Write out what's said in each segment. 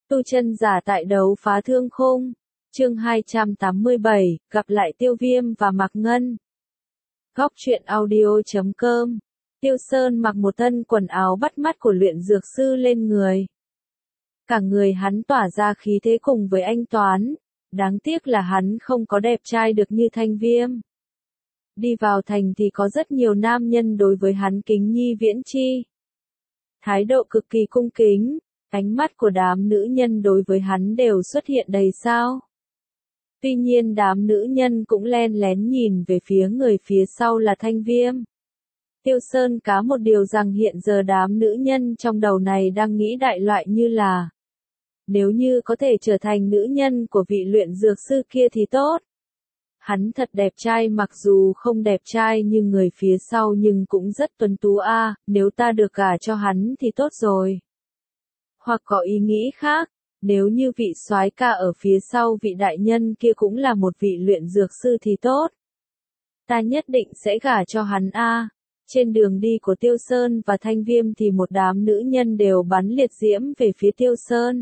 Tu chân giả tại đấu phá thương khung. Chương 287, gặp lại Tiêu Viêm và Mạc Ngân. Góc truyện audio.com. Tiêu Sơn mặc một thân quần áo bắt mắt của luyện dược sư lên người. Cả người hắn tỏa ra khí thế cùng với anh Toán. Đáng tiếc là hắn không có đẹp trai được như Thanh Viêm. Đi vào thành thì có rất nhiều nam nhân đối với hắn kính nhi viễn chi. Thái độ cực kỳ cung kính. Ánh mắt của đám nữ nhân đối với hắn đều xuất hiện đầy sao. Tuy nhiên đám nữ nhân cũng len lén nhìn về phía người phía sau là Thanh Viêm. Tiêu Sơn cá một điều rằng hiện giờ đám nữ nhân trong đầu này đang nghĩ đại loại như là nếu như có thể trở thành nữ nhân của vị luyện dược sư kia thì tốt. Hắn thật đẹp trai, mặc dù không đẹp trai như người phía sau nhưng cũng rất tuấn tú a, nếu ta được gả cho hắn thì tốt rồi. Hoặc có ý nghĩ khác, nếu như vị soái ca ở phía sau vị đại nhân kia cũng là một vị luyện dược sư thì tốt. Ta nhất định sẽ gả cho hắn a. Trên đường đi của Tiêu Sơn và Thanh Viêm thì một đám nữ nhân đều bắn liệt diễm về phía Tiêu Sơn.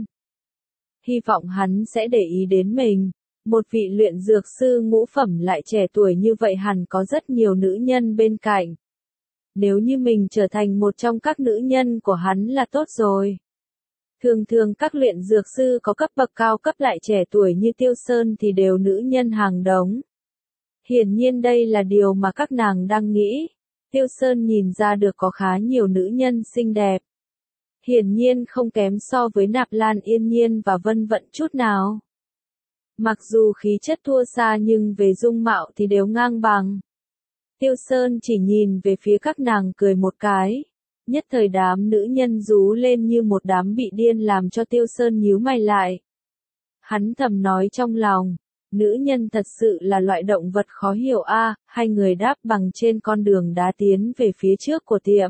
Hy vọng hắn sẽ để ý đến mình. Một vị luyện dược sư ngũ phẩm lại trẻ tuổi như vậy hẳn có rất nhiều nữ nhân bên cạnh. Nếu như mình trở thành một trong các nữ nhân của hắn là tốt rồi. Thường thường các luyện dược sư có cấp bậc cao cấp lại trẻ tuổi như Tiêu Sơn thì đều nữ nhân hàng đống. Hiển nhiên đây là điều mà các nàng đang nghĩ. Tiêu Sơn nhìn ra được có khá nhiều nữ nhân xinh đẹp. Hiển nhiên không kém so với Nạp Lan Yên Nhiên và Vân Vận chút nào. Mặc dù khí chất thua xa nhưng về dung mạo thì đều ngang bằng. Tiêu Sơn chỉ nhìn về phía các nàng cười một cái. Nhất thời đám nữ nhân rú lên như một đám bị điên làm cho Tiêu Sơn nhíu mày lại. Hắn thầm nói trong lòng, nữ nhân thật sự là loại động vật khó hiểu a. Hai người đáp bằng trên con đường đá tiến về phía trước của tiệm.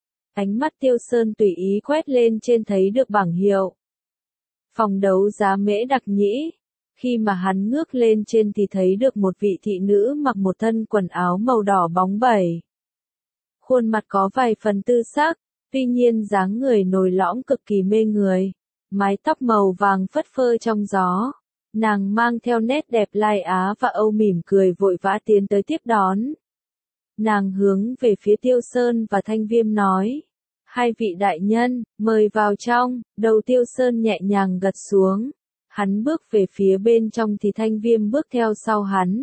Ánh mắt Tiêu Sơn tùy ý quét lên trên thấy được bảng hiệu. Phòng đấu giá Mễ Đặc Nhĩ. Khi mà hắn ngước lên trên thì thấy được một vị thị nữ mặc một thân quần áo màu đỏ bóng bẩy. Khuôn mặt có vài phần tư sắc, tuy nhiên dáng người nồi lõm cực kỳ mê người. Mái tóc màu vàng phất phơ trong gió. Nàng mang theo nét đẹp Lai Á và Âu mỉm cười vội vã tiến tới tiếp đón. Nàng hướng về phía Tiêu Sơn và Thanh Viêm nói. Hai vị đại nhân, mời vào trong. Đầu Tiêu Sơn nhẹ nhàng gật xuống. Hắn bước về phía bên trong thì Thanh Viêm bước theo sau hắn.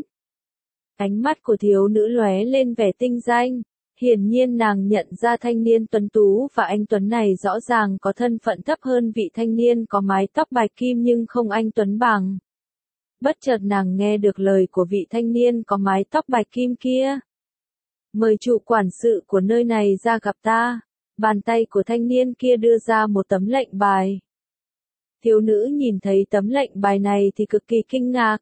Ánh mắt của thiếu nữ lóe lên vẻ tinh danh. Hiển nhiên nàng nhận ra thanh niên tuấn tú và anh tuấn này rõ ràng có thân phận thấp hơn vị thanh niên có mái tóc bạch kim nhưng không anh tuấn bằng. Bất chợt nàng nghe được lời của vị thanh niên có mái tóc bạch kim kia. Mời chủ quản sự của nơi này ra gặp ta. Bàn tay của thanh niên kia đưa ra một tấm lệnh bài. Thiếu nữ nhìn thấy tấm lệnh bài này thì cực kỳ kinh ngạc.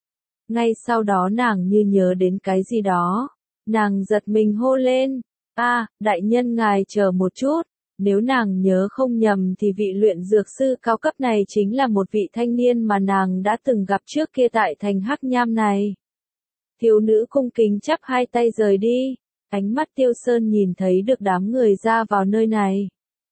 Ngay sau đó nàng như nhớ đến cái gì đó. Nàng giật mình hô lên. Đại nhân ngài chờ một chút. Nếu nàng nhớ không nhầm thì vị luyện dược sư cao cấp này chính là một vị thanh niên mà nàng đã từng gặp trước kia tại thành Hắc Nham này. Thiếu nữ cung kính chắp hai tay rời đi. Ánh mắt Tiêu Sơn nhìn thấy được đám người ra vào nơi này.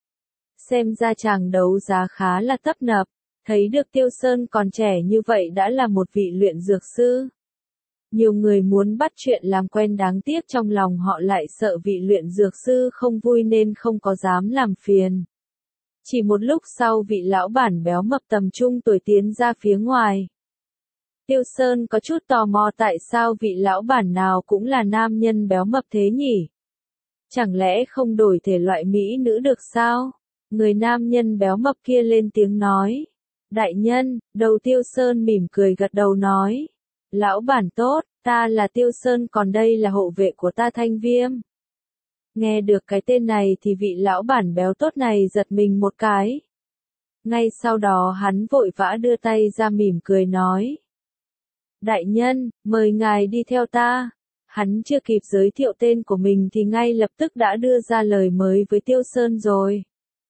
Xem ra chàng đấu giá khá là tấp nập. Thấy được Tiêu Sơn còn trẻ như vậy đã là một vị luyện dược sư. Nhiều người muốn bắt chuyện làm quen, đáng tiếc trong lòng họ lại sợ vị luyện dược sư không vui nên không có dám làm phiền. Chỉ một lúc sau vị lão bản béo mập tầm trung tuổi tiến ra phía ngoài. Tiêu Sơn có chút tò mò tại sao vị lão bản nào cũng là nam nhân béo mập thế nhỉ? Chẳng lẽ không đổi thể loại mỹ nữ được sao? Người nam nhân béo mập kia lên tiếng nói. Đại nhân, đầu Tiêu Sơn mỉm cười gật đầu nói. Lão bản tốt, ta là Tiêu Sơn còn đây là hộ vệ của ta Thanh Viêm. Nghe được cái tên này thì vị lão bản béo tốt này giật mình một cái. Ngay sau đó hắn vội vã đưa tay ra mỉm cười nói. Đại nhân, mời ngài đi theo ta. Hắn chưa kịp giới thiệu tên của mình thì ngay lập tức đã đưa ra lời mới với Tiêu Sơn rồi.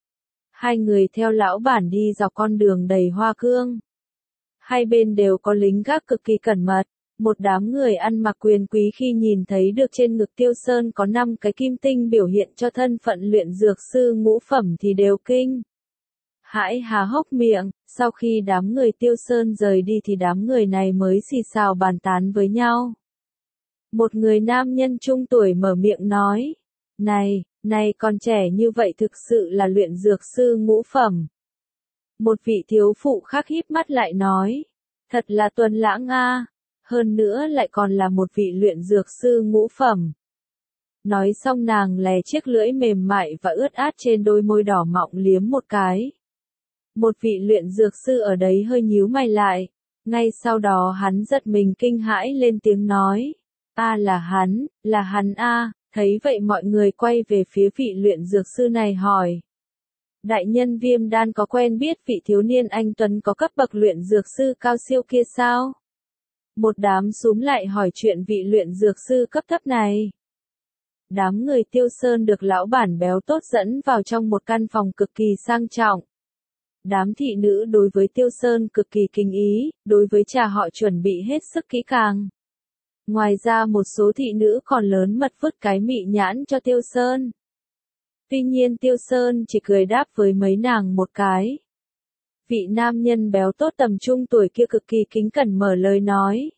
Hai người theo lão bản đi dọc con đường đầy hoa cương. Hai bên đều có lính gác cực kỳ cẩn mật. Một đám người ăn mặc quyền quý khi nhìn thấy được trên ngực Tiêu Sơn có 5 cái kim tinh biểu hiện cho thân phận luyện dược sư ngũ phẩm thì đều kinh. hãi há hốc miệng, sau khi đám người Tiêu Sơn rời đi thì đám người này mới xì xào bàn tán với nhau. Một người nam nhân trung tuổi mở miệng nói, này còn trẻ như vậy thực sự là luyện dược sư ngũ phẩm. Một vị thiếu phụ khác híp mắt lại nói, thật là tuấn lãng a, hơn nữa lại còn là một vị luyện dược sư ngũ phẩm. Nói xong nàng lè chiếc lưỡi mềm mại và ướt át trên đôi môi đỏ mọng liếm một cái. Một vị luyện dược sư ở đấy hơi nhíu mày lại, ngay sau đó hắn giật mình kinh hãi lên tiếng nói, là hắn a. Thấy vậy mọi người quay về phía vị luyện dược sư này hỏi. Đại nhân Viêm Đan có quen biết vị thiếu niên anh tuấn có cấp bậc luyện dược sư cao siêu kia sao? Một đám xúm lại hỏi chuyện vị luyện dược sư cấp thấp này. Đám người Tiêu Sơn được lão bản béo tốt dẫn vào trong một căn phòng cực kỳ sang trọng. Đám thị nữ đối với Tiêu Sơn cực kỳ kính ý, đối với trà họ chuẩn bị hết sức kỹ càng. Ngoài ra một số thị nữ còn lớn mật vứt cái mị nhãn cho Tiêu Sơn. Tuy nhiên Tiêu Sơn chỉ cười đáp với mấy nàng một cái. Vị nam nhân béo tốt tầm trung tuổi kia cực kỳ kính cẩn mở lời nói.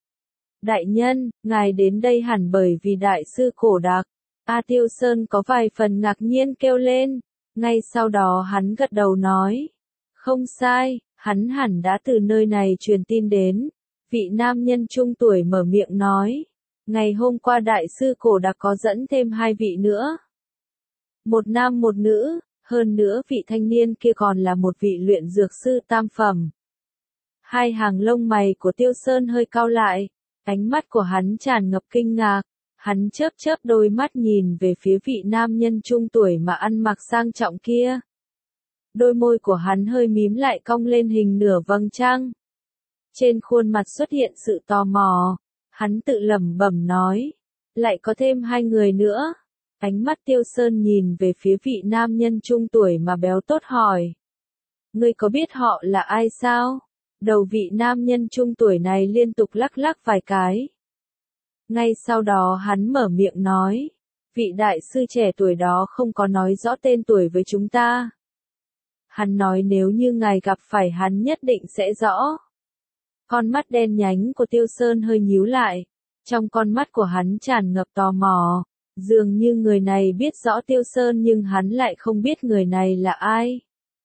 Đại nhân, ngài đến đây hẳn bởi vì đại sư Cổ Đạc. Tiêu Sơn có vài phần ngạc nhiên kêu lên. Ngay sau đó hắn gật đầu nói. Không sai, hắn hẳn đã từ nơi này truyền tin đến. Vị nam nhân trung tuổi mở miệng nói. Ngày hôm qua đại sư Cổ Đạc có dẫn thêm 2 vị nữa. Một nam một nữ, hơn nữa vị thanh niên kia còn là một vị luyện dược sư tam phẩm. Hai hàng lông mày của Tiêu Sơn hơi cau lại, ánh mắt của hắn tràn ngập kinh ngạc, hắn chớp chớp đôi mắt nhìn về phía vị nam nhân trung tuổi mà ăn mặc sang trọng kia. Đôi môi của hắn hơi mím lại cong lên hình nửa vầng trăng. Trên khuôn mặt xuất hiện sự tò mò, hắn tự lẩm bẩm nói, lại có thêm 2 người nữa. Ánh mắt Tiêu Sơn nhìn về phía vị nam nhân trung tuổi mà béo tốt hỏi. Ngươi có biết họ là ai sao? Đầu vị nam nhân trung tuổi này liên tục lắc lắc vài cái. Ngay sau đó hắn mở miệng nói. Vị đại sư trẻ tuổi đó không có nói rõ tên tuổi với chúng ta. Hắn nói nếu như ngài gặp phải hắn nhất định sẽ rõ. Con mắt đen nhánh của Tiêu Sơn hơi nhíu lại. Trong con mắt của hắn tràn ngập tò mò. Dường như người này biết rõ Tiêu Sơn nhưng hắn lại không biết người này là ai.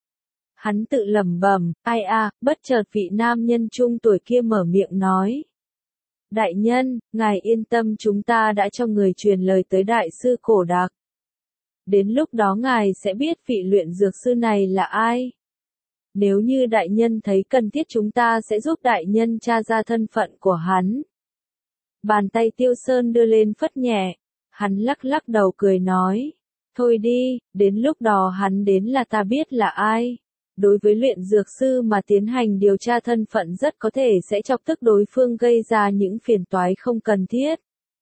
Hắn tự lẩm bẩm, bất chợt vị nam nhân trung tuổi kia mở miệng nói. Đại nhân, ngài yên tâm chúng ta đã cho người truyền lời tới đại sư Cổ Đạc. Đến lúc đó ngài sẽ biết vị luyện dược sư này là ai. Nếu như đại nhân thấy cần thiết chúng ta sẽ giúp đại nhân tra ra thân phận của hắn. Bàn tay Tiêu Sơn đưa lên phất nhẹ. Hắn lắc lắc đầu cười nói. Thôi đi, đến lúc đó hắn đến là ta biết là ai. Đối với luyện dược sư mà tiến hành điều tra thân phận rất có thể sẽ chọc tức đối phương gây ra những phiền toái không cần thiết.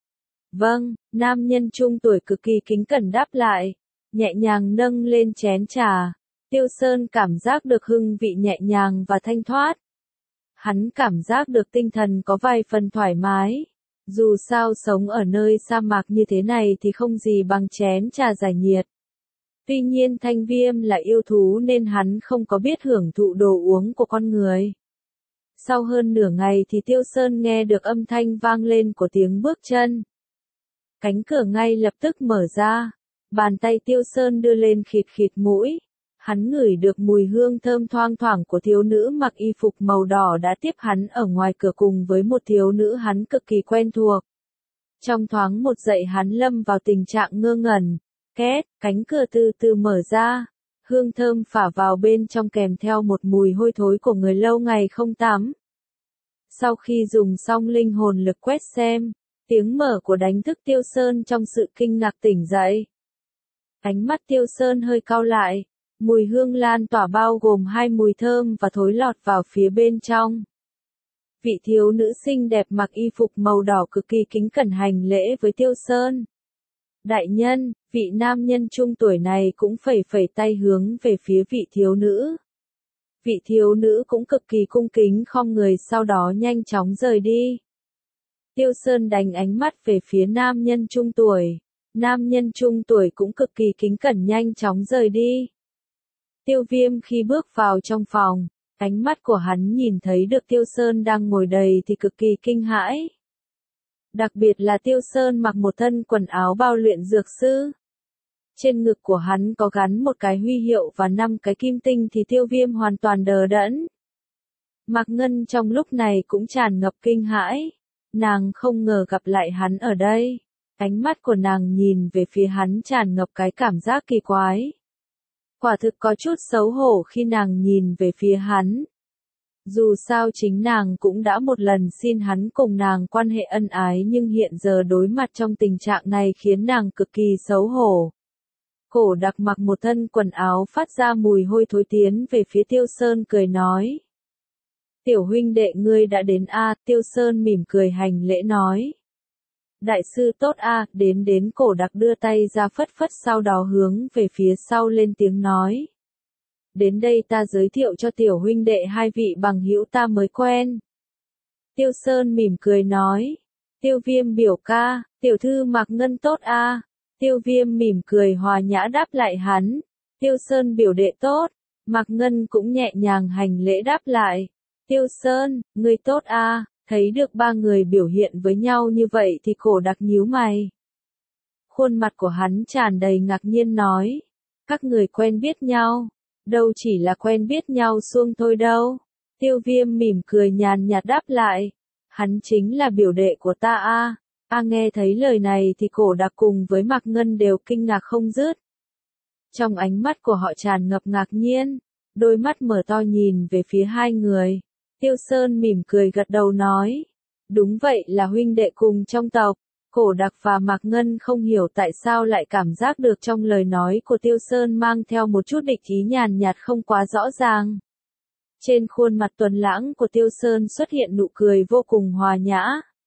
Vâng, nam nhân trung tuổi cực kỳ kính cẩn đáp lại. Nhẹ nhàng nâng lên chén trà. Tiêu Sơn cảm giác được hương vị nhẹ nhàng và thanh thoát. Hắn cảm giác được tinh thần có vài phần thoải mái. Dù sao sống ở nơi sa mạc như thế này thì không gì bằng chén trà giải nhiệt. Tuy nhiên Thanh Viêm là yêu thú nên hắn không có biết hưởng thụ đồ uống của con người. Sau hơn nửa ngày thì Tiêu Sơn nghe được âm thanh vang lên của tiếng bước chân. Cánh cửa ngay lập tức mở ra. Bàn tay Tiêu Sơn đưa lên khịt khịt mũi. Hắn ngửi được mùi hương thơm thoang thoảng của thiếu nữ mặc y phục màu đỏ đã tiếp hắn ở ngoài cửa cùng với một thiếu nữ hắn cực kỳ quen thuộc. Trong thoáng một giây hắn lâm vào tình trạng ngơ ngẩn. Két, cánh cửa từ từ mở ra. Hương thơm phả vào bên trong kèm theo một mùi hôi thối của người lâu ngày không tắm. Sau khi dùng xong linh hồn lực quét xem, tiếng mở của đánh thức Tiêu Sơn trong sự kinh ngạc tỉnh dậy. Ánh mắt Tiêu Sơn hơi cau lại. Mùi hương lan tỏa bao gồm 2 mùi thơm và thối lọt vào phía bên trong. Vị thiếu nữ xinh đẹp mặc y phục màu đỏ cực kỳ kính cẩn hành lễ với Tiêu Sơn. Đại nhân, vị nam nhân trung tuổi này cũng phẩy phẩy tay hướng về phía vị thiếu nữ. Vị thiếu nữ cũng cực kỳ cung kính khom người sau đó nhanh chóng rời đi. Tiêu Sơn đánh ánh mắt về phía nam nhân trung tuổi. Nam nhân trung tuổi cũng cực kỳ kính cẩn nhanh chóng rời đi. Tiêu Viêm khi bước vào trong phòng, ánh mắt của hắn nhìn thấy được Tiêu Sơn đang ngồi đầy thì cực kỳ kinh hãi. Đặc biệt là Tiêu Sơn mặc một thân quần áo bao luyện dược sư. Trên ngực của hắn có gắn một cái huy hiệu và 5 cái kim tinh thì Tiêu Viêm hoàn toàn đờ đẫn. Mạc Ngân trong lúc này cũng tràn ngập kinh hãi. Nàng không ngờ gặp lại hắn ở đây. Ánh mắt của nàng nhìn về phía hắn tràn ngập cái cảm giác kỳ quái. Quả thực có chút xấu hổ khi nàng nhìn về phía hắn. Dù sao chính nàng cũng đã một lần xin hắn cùng nàng quan hệ ân ái nhưng hiện giờ đối mặt trong tình trạng này khiến nàng cực kỳ xấu hổ. Cổ Đặc mặc một thân quần áo phát ra mùi hôi thối tiến về phía Tiêu Sơn cười nói. Tiểu huynh đệ ngươi đã đến a, Tiêu Sơn mỉm cười hành lễ nói. Đại sư tốt a, đến Cổ Đặc đưa tay ra phất phất sau đó hướng về phía sau lên tiếng nói. Đến đây ta giới thiệu cho tiểu huynh đệ hai vị bằng hữu ta mới quen. Tiêu Sơn mỉm cười nói. Tiêu Viêm biểu ca, tiểu thư Mạc Ngân tốt a. Tiêu Viêm mỉm cười hòa nhã đáp lại hắn. Tiêu Sơn biểu đệ tốt. Mạc Ngân cũng nhẹ nhàng hành lễ đáp lại. Tiêu Sơn, ngươi tốt a. Thấy được ba người biểu hiện với nhau như vậy thì Cổ Đặc nhíu mày. Khuôn mặt của hắn tràn đầy ngạc nhiên nói. Các người quen biết nhau. Đâu chỉ là quen biết nhau suông thôi đâu. Tiêu Viêm mỉm cười nhàn nhạt đáp lại. Hắn chính là biểu đệ của ta a. Nghe thấy lời này thì Cổ Đặc cùng với Mạc Ngân đều kinh ngạc không dứt. Trong ánh mắt của họ tràn ngập ngạc nhiên, đôi mắt mở to nhìn về phía hai người. Tiêu Sơn mỉm cười gật đầu nói. Đúng vậy là huynh đệ cùng trong tộc. Cổ Đặc và Mạc Ngân không hiểu tại sao lại cảm giác được trong lời nói của Tiêu Sơn mang theo một chút địch ý nhàn nhạt không quá rõ ràng. Trên khuôn mặt tuấn lãng của Tiêu Sơn xuất hiện nụ cười vô cùng hòa nhã.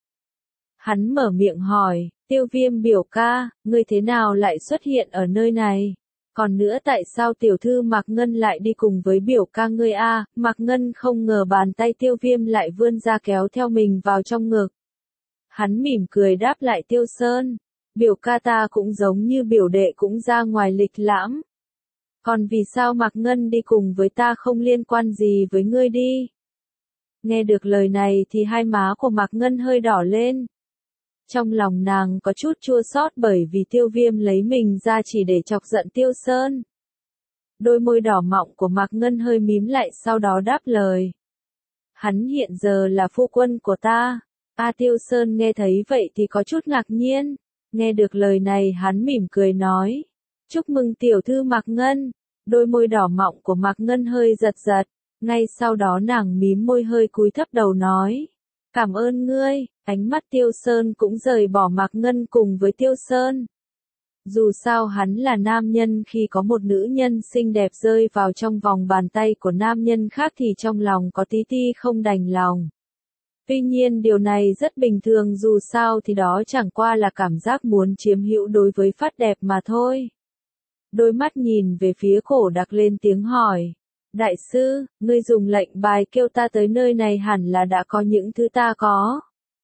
Hắn mở miệng hỏi, Tiêu Viêm biểu ca, ngươi thế nào lại xuất hiện ở nơi này? Còn nữa tại sao tiểu thư Mạc Ngân lại đi cùng với biểu ca ngươi a? Mạc Ngân không ngờ bàn tay Tiêu Viêm lại vươn ra kéo theo mình vào trong ngực. Hắn mỉm cười đáp lại Tiêu Sơn, biểu ca ta cũng giống như biểu đệ cũng ra ngoài lịch lãm. Còn vì sao Mạc Ngân đi cùng với ta không liên quan gì với ngươi đi? Nghe được lời này thì hai má của Mạc Ngân hơi đỏ lên. Trong lòng nàng có chút chua xót bởi vì Tiêu Viêm lấy mình ra chỉ để chọc giận Tiêu Sơn. Đôi môi đỏ mọng của Mạc Ngân hơi mím lại sau đó đáp lời. Hắn hiện giờ là phu quân của ta. Tiêu Sơn nghe thấy vậy thì có chút ngạc nhiên. Nghe được lời này hắn mỉm cười nói. Chúc mừng tiểu thư Mạc Ngân. Đôi môi đỏ mọng của Mạc Ngân hơi giật giật. Ngay sau đó nàng mím môi hơi cúi thấp đầu nói. Cảm ơn ngươi. Ánh mắt Tiêu Sơn cũng rời bỏ Mạc Ngân cùng với Tiêu Sơn. Dù sao hắn là nam nhân khi có một nữ nhân xinh đẹp rơi vào trong vòng bàn tay của nam nhân khác thì trong lòng có tí ti không đành lòng. Tuy nhiên điều này rất bình thường dù sao thì đó chẳng qua là cảm giác muốn chiếm hữu đối với phát đẹp mà thôi. Đôi mắt nhìn về phía Cổ Đặc lên tiếng hỏi. Đại sư, ngươi dùng lệnh bài kêu ta tới nơi này hẳn là đã có những thứ ta có.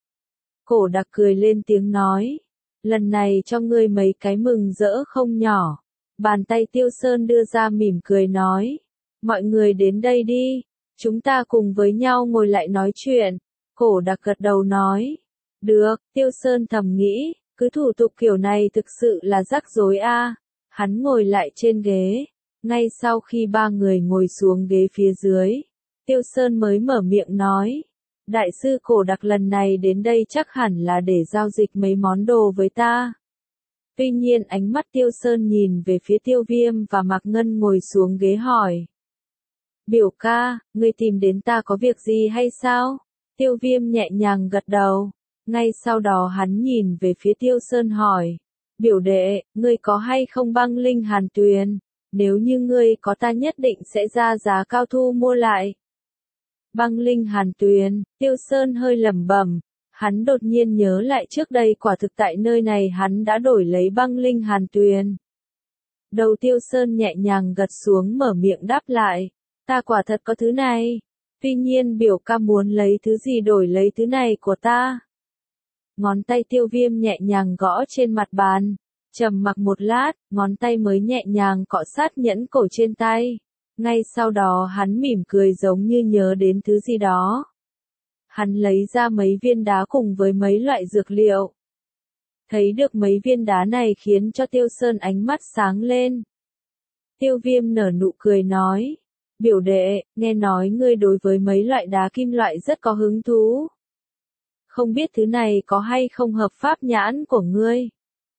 Cổ Đặc cười lên tiếng nói. Lần này cho ngươi mấy cái mừng rỡ không nhỏ. Bàn tay Tiêu Sơn đưa ra mỉm cười nói. Mọi người đến đây đi. Chúng ta cùng với nhau ngồi lại nói chuyện. Cổ Đặc gật đầu nói. Được, Tiêu Sơn thầm nghĩ. Cứ thủ tục kiểu này thực sự là rắc rối a. Hắn ngồi lại trên ghế. Ngay sau khi ba người ngồi xuống ghế phía dưới. Tiêu Sơn mới mở miệng nói. Đại sư Cổ Đặc lần này đến đây chắc hẳn là để giao dịch mấy món đồ với ta. Tuy nhiên ánh mắt Tiêu Sơn nhìn về phía Tiêu Viêm và Mạc Ngân ngồi xuống ghế hỏi. Biểu ca, ngươi tìm đến ta có việc gì hay sao? Tiêu Viêm nhẹ nhàng gật đầu. Ngay sau đó hắn nhìn về phía Tiêu Sơn hỏi. Biểu đệ, ngươi có hay không băng linh hàn tuyền? Nếu như ngươi có ta nhất định sẽ ra giá cao thu mua lại. Băng linh hàn tuyền, Tiêu Sơn hơi lẩm bẩm. Hắn đột nhiên nhớ lại trước đây quả thực tại nơi này hắn đã đổi lấy băng linh hàn tuyền. Đầu Tiêu Sơn nhẹ nhàng gật xuống mở miệng đáp lại. Ta quả thật có thứ này. Tuy nhiên biểu ca muốn lấy thứ gì đổi lấy thứ này của ta. Ngón tay Tiêu Viêm nhẹ nhàng gõ trên mặt bàn. Trầm mặc một lát, ngón tay mới nhẹ nhàng cọ sát nhẫn cổ trên tay. Ngay sau đó hắn mỉm cười giống như nhớ đến thứ gì đó. Hắn lấy ra mấy viên đá cùng với mấy loại dược liệu. Thấy được mấy viên đá này khiến cho Tiêu Sơn ánh mắt sáng lên. Tiêu Viêm nở nụ cười nói, biểu đệ, nghe nói ngươi đối với mấy loại đá kim loại rất có hứng thú. Không biết thứ này có hay không hợp pháp nhãn của ngươi?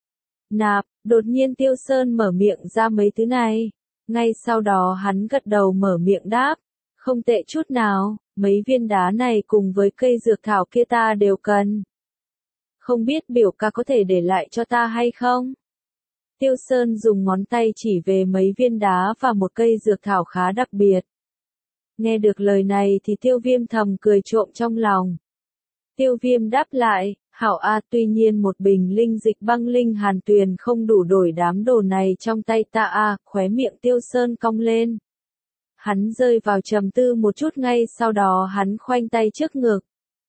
Nạp, đột nhiên Tiêu Sơn mở miệng ra mấy thứ này. Ngay sau đó hắn gật đầu mở miệng đáp, không tệ chút nào, mấy viên đá này cùng với cây dược thảo kia ta đều cần. Không biết biểu ca có thể để lại cho ta hay không? Tiêu Sơn dùng ngón tay chỉ về mấy viên đá và một cây dược thảo khá đặc biệt. Nghe được lời này thì Tiêu Viêm thầm cười trộm trong lòng. Tiêu Viêm đáp lại, hảo a, tuy nhiên một bình linh dịch băng linh hàn tuyền không đủ đổi đám đồ này trong tay ta a, khóe miệng Tiêu Sơn cong lên. Hắn rơi vào trầm tư một chút, ngay sau đó hắn khoanh tay trước ngực.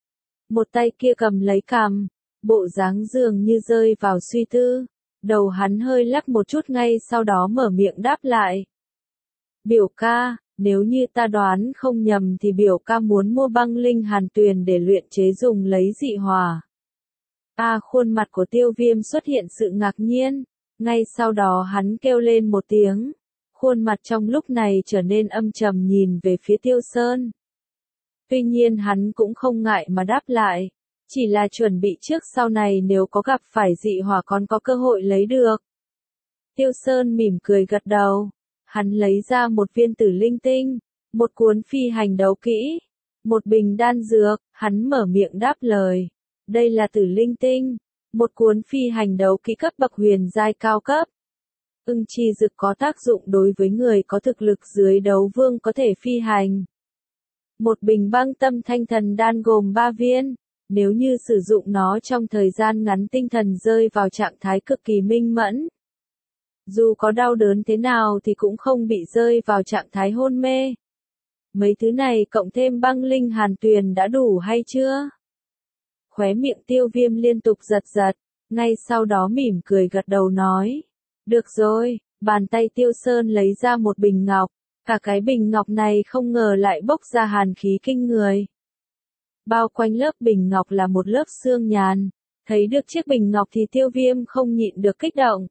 Một tay kia cầm lấy cằm, bộ dáng dường như rơi vào suy tư. Đầu hắn hơi lắc một chút, ngay sau đó mở miệng đáp lại. Biểu ca, nếu như ta đoán không nhầm thì biểu ca muốn mua băng linh hàn tuyền để luyện chế dùng lấy dị hỏa. Khuôn mặt của Tiêu Viêm xuất hiện sự ngạc nhiên, ngay sau đó hắn kêu lên một tiếng. Khuôn mặt trong lúc này trở nên âm trầm nhìn về phía Tiêu Sơn. Tuy nhiên hắn cũng không ngại mà đáp lại, chỉ là chuẩn bị trước sau này nếu có gặp phải dị hỏa còn có cơ hội lấy được. Tiêu Sơn mỉm cười gật đầu, hắn lấy ra một viên tử linh tinh, một cuốn phi hành đấu kỹ, một bình đan dược, hắn mở miệng đáp lời. Đây là tử linh tinh, một cuốn phi hành đấu kỹ cấp bậc huyền giai cao cấp. Ưng chi dực có tác dụng đối với người có thực lực dưới đấu vương có thể phi hành. Một bình băng tâm thanh thần đan gồm 3 viên, nếu như sử dụng nó trong thời gian ngắn tinh thần rơi vào trạng thái cực kỳ minh mẫn. Dù có đau đớn thế nào thì cũng không bị rơi vào trạng thái hôn mê. Mấy thứ này cộng thêm băng linh hàn tuyền đã đủ hay chưa? Khóe miệng Tiêu Viêm liên tục giật giật, ngay sau đó mỉm cười gật đầu nói. Được rồi, bàn tay Tiêu Sơn lấy ra một bình ngọc, cả cái bình ngọc này không ngờ lại bốc ra hàn khí kinh người. Bao quanh lớp bình ngọc là một lớp sương nhàn, thấy được chiếc bình ngọc thì Tiêu Viêm không nhịn được kích động.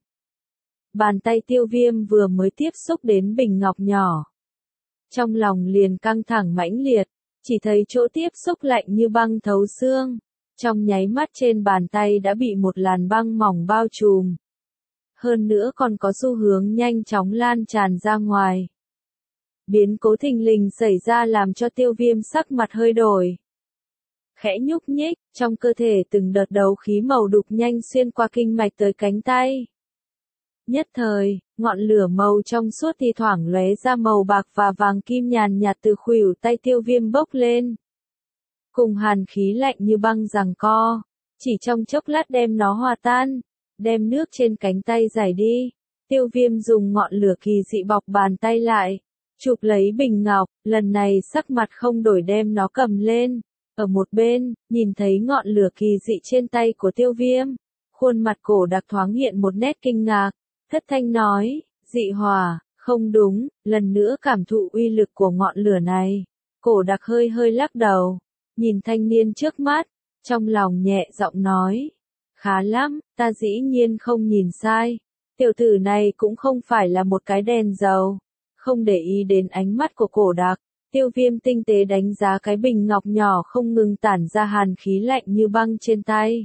Bàn tay Tiêu Viêm vừa mới tiếp xúc đến bình ngọc nhỏ. Trong lòng liền căng thẳng mãnh liệt, chỉ thấy chỗ tiếp xúc lạnh như băng thấu xương. Trong nháy mắt trên bàn tay đã bị một làn băng mỏng bao trùm. Hơn nữa còn có xu hướng nhanh chóng lan tràn ra ngoài. Biến cố thình lình xảy ra làm cho Tiêu Viêm sắc mặt hơi đổi. Khẽ nhúc nhích, trong cơ thể từng đợt đấu khí màu đục nhanh xuyên qua kinh mạch tới cánh tay. Nhất thời, ngọn lửa màu trong suốt thì thoảng lóe ra màu bạc và vàng kim nhàn nhạt từ khuỷu tay Tiêu Viêm bốc lên. Cùng hàn khí lạnh như băng giằng co, chỉ trong chốc lát đem nó hòa tan, đem nước trên cánh tay giải đi. Tiêu Viêm dùng ngọn lửa kỳ dị bọc bàn tay lại, chụp lấy bình ngọc, lần này sắc mặt không đổi đem nó cầm lên. Ở một bên, nhìn thấy ngọn lửa kỳ dị trên tay của Tiêu Viêm, khuôn mặt Cổ Đặc thoáng hiện một nét kinh ngạc, thất thanh nói, dị hỏa, không đúng, lần nữa cảm thụ uy lực của ngọn lửa này. Cổ Đặc hơi hơi lắc đầu, nhìn thanh niên trước mắt, trong lòng nhẹ giọng nói, khá lắm, ta dĩ nhiên không nhìn sai, tiểu tử này cũng không phải là một cái đèn dầu. Không để ý đến ánh mắt của Cổ Đặc, Tiêu Viêm tinh tế đánh giá cái bình ngọc nhỏ không ngừng tản ra hàn khí lạnh như băng trên tay.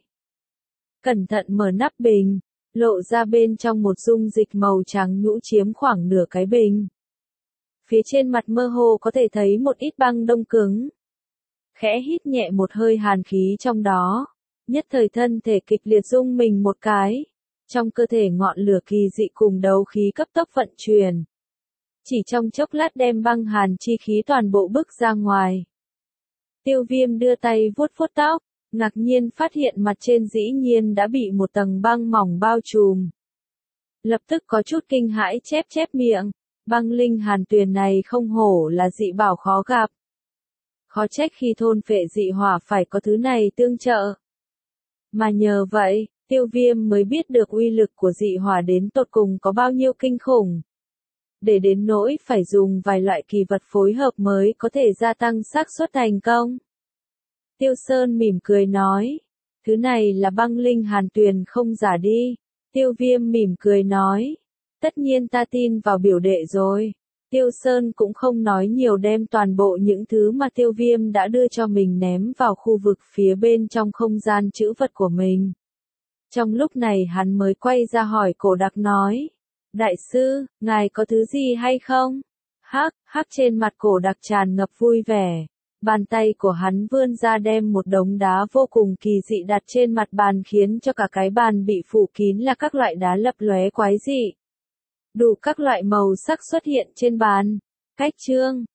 Cẩn thận mở nắp bình, lộ ra bên trong một dung dịch màu trắng nhũ chiếm khoảng nửa cái bình. Phía trên mặt mơ hồ có thể thấy một ít băng đông cứng. Khẽ hít nhẹ một hơi hàn khí trong đó, nhất thời thân thể kịch liệt rung mình một cái. Trong cơ thể ngọn lửa kỳ dị cùng đấu khí cấp tốc vận chuyển. Chỉ trong chốc lát đem băng hàn chi khí toàn bộ bức ra ngoài. Tiêu Viêm đưa tay vuốt vuốt tóc, ngạc nhiên phát hiện mặt trên dĩ nhiên đã bị một tầng băng mỏng bao trùm. Lập tức có chút kinh hãi chép chép miệng, băng linh hàn tuyền này không hổ là dị bảo khó gặp. Khó trách khi thôn phệ dị hỏa phải có thứ này tương trợ. Mà nhờ vậy, Tiêu Viêm mới biết được uy lực của dị hỏa đến tột cùng có bao nhiêu kinh khủng. để đến nỗi phải dùng vài loại kỳ vật phối hợp mới có thể gia tăng xác suất thành công. Tiêu Sơn mỉm cười nói, thứ này là băng linh hàn tuyền không giả đi. Tiêu Viêm mỉm cười nói, tất nhiên ta tin vào biểu đệ rồi. Tiêu Sơn cũng không nói nhiều, đem toàn bộ những thứ mà Tiêu Viêm đã đưa cho mình ném vào khu vực phía bên trong không gian trữ vật của mình. Trong lúc này hắn mới quay ra hỏi Cổ Đặc nói, đại sư, ngài có thứ gì hay không? Hắc trên mặt Cổ Đặc tràn ngập vui vẻ. Bàn tay của hắn vươn ra đem một đống đá vô cùng kỳ dị đặt trên mặt bàn, khiến cho cả cái bàn bị phủ kín là các loại đá lập lóe quái dị. Đủ các loại màu sắc xuất hiện trên bàn. Cách chương